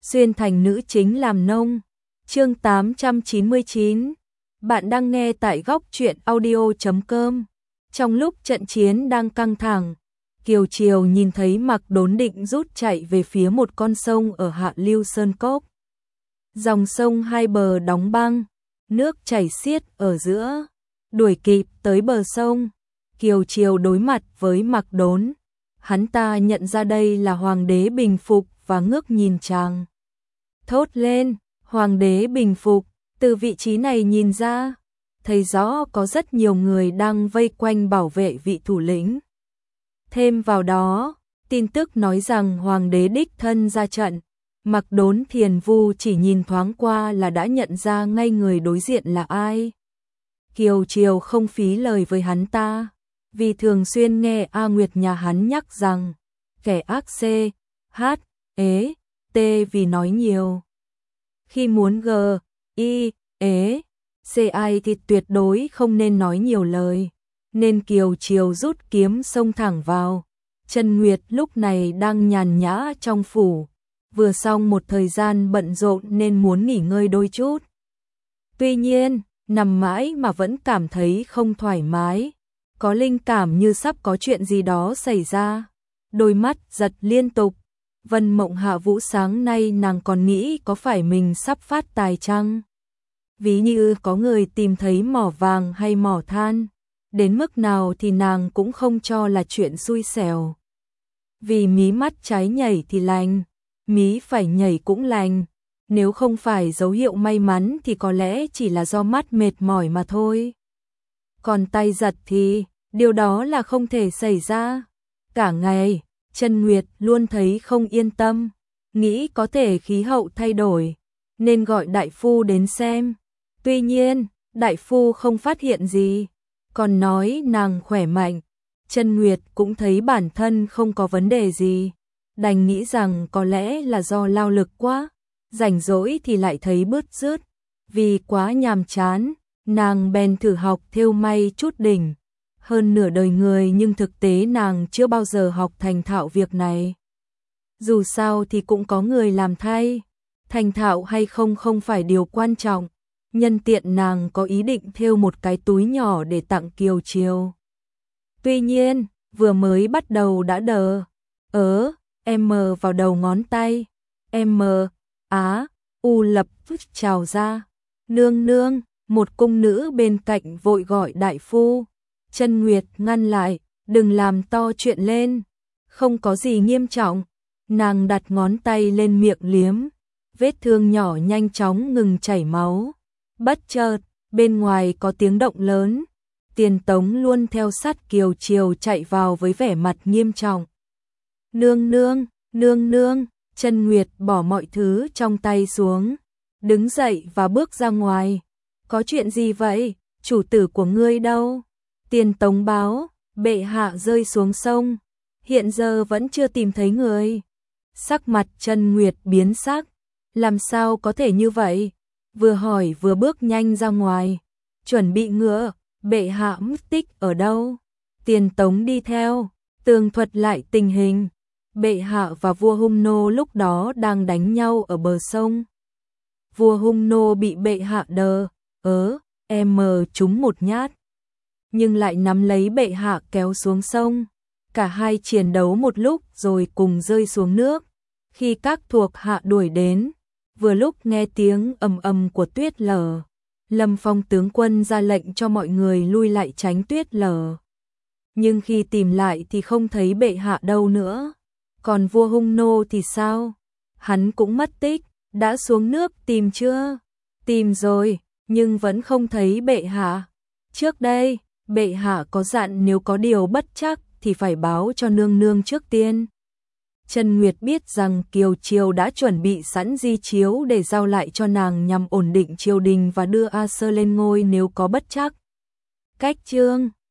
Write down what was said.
xuyên thành nữ chính làm nông. Chương 899. Bạn đang nghe tại góc truyện audio.com. Trong lúc trận chiến đang căng thẳng, Kiều Triều nhìn thấy Mạc Đốn định rút chạy về phía một con sông ở hạ lưu Sơn Cốc. Dòng sông hai bờ đóng băng, nước chảy xiết ở giữa. Đuổi kịp tới bờ sông, Kiều Triều đối mặt với Mạc Đốn. Hắn ta nhận ra đây là Hoàng đế Bình Phục và ngước nhìn chàng. Thốt lên, Hoàng đế Bình Phục, từ vị trí này nhìn ra, thấy rõ có rất nhiều người đang vây quanh bảo vệ vị thủ lĩnh. Thêm vào đó, tin tức nói rằng Hoàng đế đích thân ra trận. Mạc Đốn Thiền Vu chỉ nhìn thoáng qua là đã nhận ra ngay người đối diện là ai. Kiều Triều không phí lời với hắn ta, vì thường xuyên nghe A Nguyệt nhà hắn nhắc rằng kẻ ác C, H, ế, T vì nói nhiều. Khi muốn G, I, ế, C ai thì tuyệt đối không nên nói nhiều lời, nên Kiều Triều rút kiếm xông thẳng vào. Trần Nguyệt lúc này đang nhàn nhã trong phủ, vừa xong một thời gian bận rộn nên muốn nghỉ ngơi đôi chút. Tuy nhiên, nằm mãi mà vẫn cảm thấy không thoải mái, có linh cảm như sắp có chuyện gì đó xảy ra. Đôi mắt giật liên tục. Vân Mộng Hạ Vũ sáng nay nàng còn nghĩ có phải mình sắp phát tài chăng? Ví như có người tìm thấy mỏ vàng hay mỏ than, đến mức nào thì nàng cũng không cho là chuyện xui xẻo. Vì mí mắt trái nhảy thì lành, mí phải nhảy cũng lành, nếu không phải dấu hiệu may mắn thì có lẽ chỉ là do mắt mệt mỏi mà thôi. Còn tay giật thì, điều đó là không thể xảy ra. Cả ngày, Trần Nguyệt luôn thấy không yên tâm, nghĩ có thể khí hậu thay đổi, nên gọi đại phu đến xem. Tuy nhiên, đại phu không phát hiện gì, còn nói nàng khỏe mạnh. Trần Nguyệt cũng thấy bản thân không có vấn đề gì, đành nghĩ rằng có lẽ là do lao lực quá, rảnh rỗi thì lại thấy bứt rứt. Vì quá nhàm chán, nàng bèn thử học thêu may chút đỉnh. Hơn nửa đời người nhưng thực tế nàng chưa bao giờ học thành thạo việc này. Dù sao thì cũng có người làm thay, thành thạo hay không không phải điều quan trọng. Nhân tiện nàng có ý định thêu một cái túi nhỏ để tặng Kiều Triều. Tuy nhiên, vừa mới bắt đầu đã đờ M vào đầu ngón tay. M, Á, U lập tức trào ra. Nương nương, một cung nữ bên cạnh vội gọi đại phu. Trần Nguyệt ngăn lại, đừng làm to chuyện lên, không có gì nghiêm trọng. Nàng đặt ngón tay lên miệng liếm, vết thương nhỏ nhanh chóng ngừng chảy máu. Bất chợt, bên ngoài có tiếng động lớn, Tiền Tống luôn theo sát Kiều Triều chạy vào với vẻ mặt nghiêm trọng. Nương nương, nương nương, Trần Nguyệt bỏ mọi thứ trong tay xuống, đứng dậy và bước ra ngoài. Có chuyện gì vậy, chủ tử của ngươi đâu? Tiền Tống báo, bệ hạ rơi xuống sông, hiện giờ vẫn chưa tìm thấy người. Sắc mặt Trần Nguyệt biến sắc, làm sao có thể như vậy? Vừa hỏi vừa bước nhanh ra ngoài, chuẩn bị ngựa, bệ hạ mất tích ở đâu? Tiền Tống đi theo, tường thuật lại tình hình. Bệ hạ và vua Hung Nô lúc đó đang đánh nhau ở bờ sông. Vua Hung Nô bị bệ hạ M trúng một nhát, nhưng lại nắm lấy bệ hạ kéo xuống sông. Cả hai chiến đấu một lúc rồi cùng rơi xuống nước. Khi các thuộc hạ đuổi đến, vừa lúc nghe tiếng ầm ầm của tuyết lở, Lâm Phong tướng quân ra lệnh cho mọi người lui lại tránh tuyết lở. Nhưng khi tìm lại thì không thấy bệ hạ đâu nữa. Còn vua Hung Nô thì sao? Hắn cũng mất tích, đã xuống nước tìm chưa? Tìm rồi, nhưng vẫn không thấy bệ hạ. Trước đây, bệ hạ có dặn nếu có điều bất trắc thì phải báo cho nương nương trước tiên. Trần Nguyệt biết rằng Kiều Triều đã chuẩn bị sẵn di chiếu để giao lại cho nàng nhằm ổn định triều đình và đưa A Sơ lên ngôi nếu có bất trắc. Cách chương